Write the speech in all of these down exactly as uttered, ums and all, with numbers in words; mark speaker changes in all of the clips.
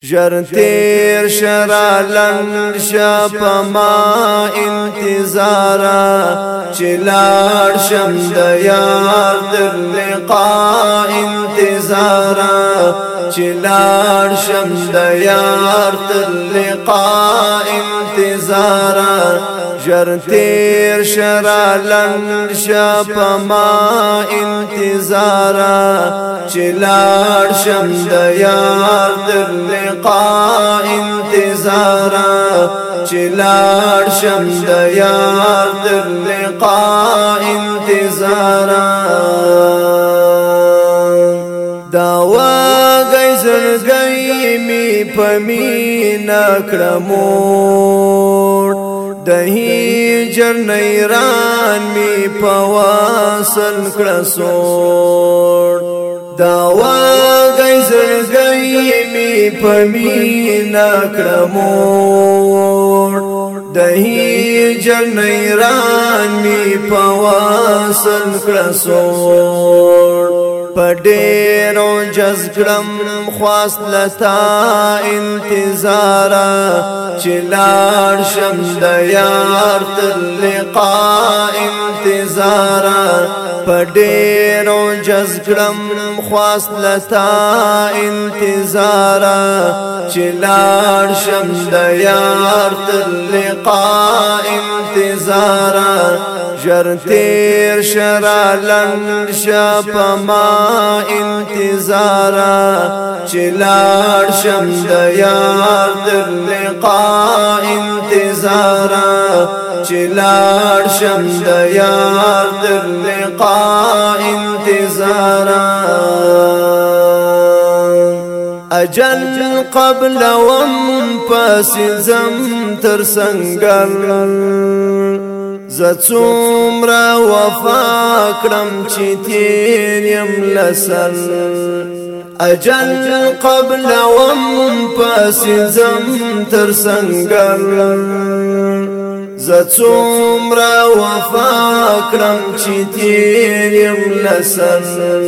Speaker 1: ژر تیر شرا لنډ شه په ما انتظاره چې لاړ شم د یار در لقا انتظاره چې لاړ شم د یار تر لقا انتظاره ژر تیر شرا لنډ شه په ما انتظاره چې لاړ شم د یار تر لقا انتظاره چې لاړ شم د یار تر لقا انتظاره دا وګی زړګی می پمینا کړمور د هجر نیران می پواسل کړسور دا وګی زړګی می پمینا کړمور د هجر نیران می پواسل کړسور پډېرو جذګړم خواست لتا انتظاره چې لاړ شم د یار تر لقا انتظاره پډېرو جذګړم خواست لتا انتظاره چې لاړ شم د یار تر لقا انتظاره ژر تیر شرا لنډ شه په ما انتظاره چې لاړ شم د یار تر لقا انتظاره چې لاړ شم د یار تر لقا انتظاره اجل قبل وم پس زم تر سنگر زڅومره وفا کړم چې تیر يم لسل اجل قبل وم پس زم تر سنگر زڅومره وفا کړم چې تیر يم لسل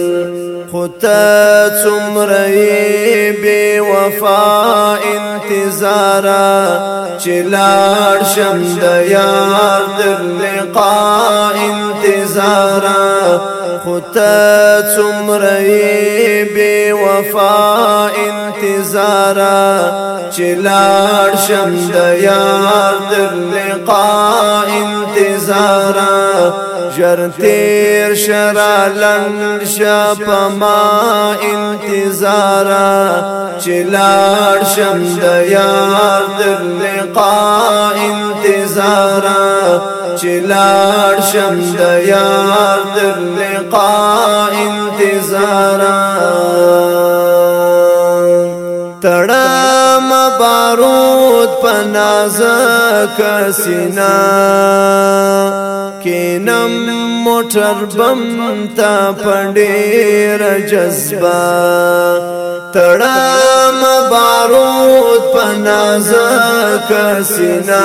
Speaker 1: خطا څومره بے وفا انتظاره چې لاړ شم د یار در لقا انتظاره خطا څومره بے وفا انتظاره چې لاړ شم د یار در لقا انتظاره ژر تیر شرا لنډ شه په ما انتظاره چې لاړ شم د یار در لقا انتظاره چې لاړ شم د یار در لقا انتظاره تړم بارود پنازک سینا کینم موټر بم تا پډیر جذبه تړم بارود پنازک سینا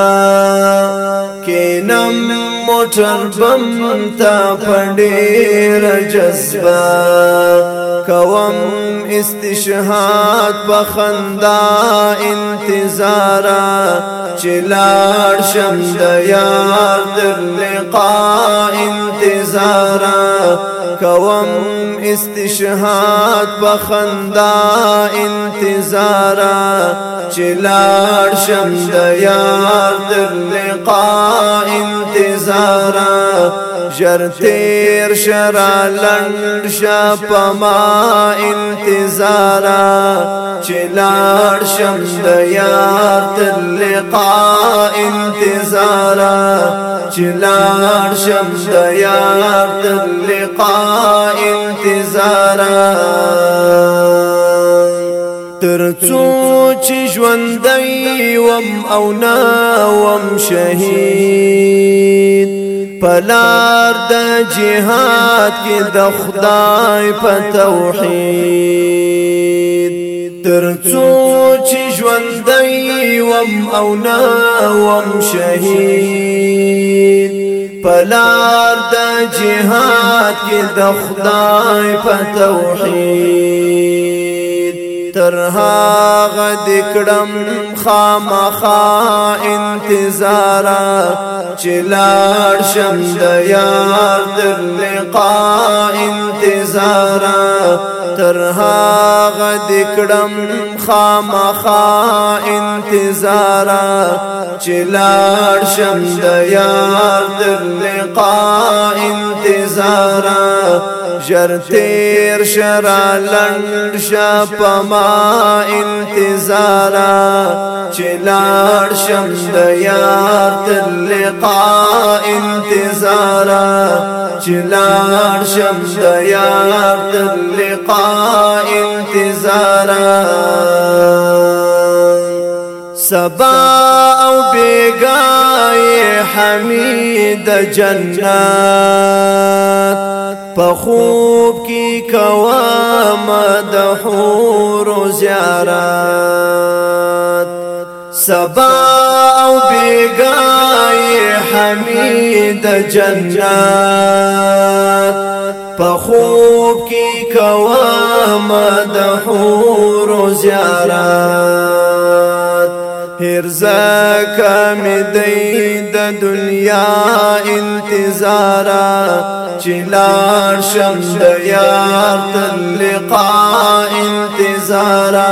Speaker 1: کینم موټر بم تا پډیر جذبه کوم استشهاد بخندا انتظاره چې لاړ شم د یار در لقا انتظاره کوم استشهاد بخندا انتظاره چې لاړ شم د یار در لقا انتظاره ژر تیر شرا لنډ شه په ما انتظاره چې لاړ شم د یار تر لقا انتظاره چې لاړ شم د یار تر لقا انتظاره ترڅو چې ژوندی وم او نا وم شهید پلار د جهاد کې د خدای په توحید ترڅو چې ژوندی وم او نا وم شهید پلار د جهاد کې د خدای په توحید تر هغه دکړم خامخا انتظارا چلاړ شم د یار در لقاء انتظارا تر هغه دکړم خامخا انتظارا چلاړ شم د یار در لقاء انتظارا ژر تیر شرا لنډ شپما انتظارا چلاړ شم د یار تر لقاء انتظارا چلاړ شم د یار تر لقاء انتظارا سبا او بیگای حمید جنات پخوب کی کوام د حور زیارات سبا او بیگای حمید جنات پخوب کی کوام د حور زیارات هرزا می دی د دنیا انتظارا چلاړ شم د یار تر لقاء انتظارا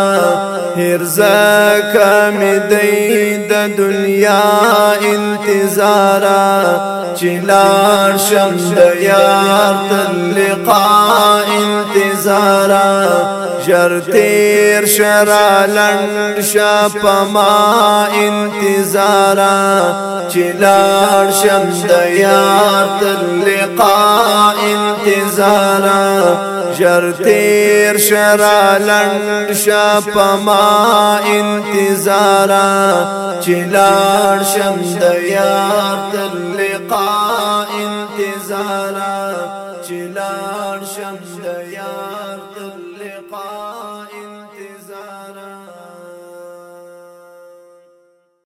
Speaker 1: هرزا می دی د دنیا انتظارا چلاړ شم د یار تر لقاء انتظارا ژر تیر شرا لنډ شپما انتظارا چلاړ شم د یار تر لقاء انتظارا ژر تیر شرا لنډ شپما انتظارا چلاړ شم د یار تر لقاء انتظارا چلاړ شم د یار